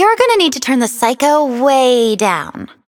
You're gonna need to turn the psycho way down.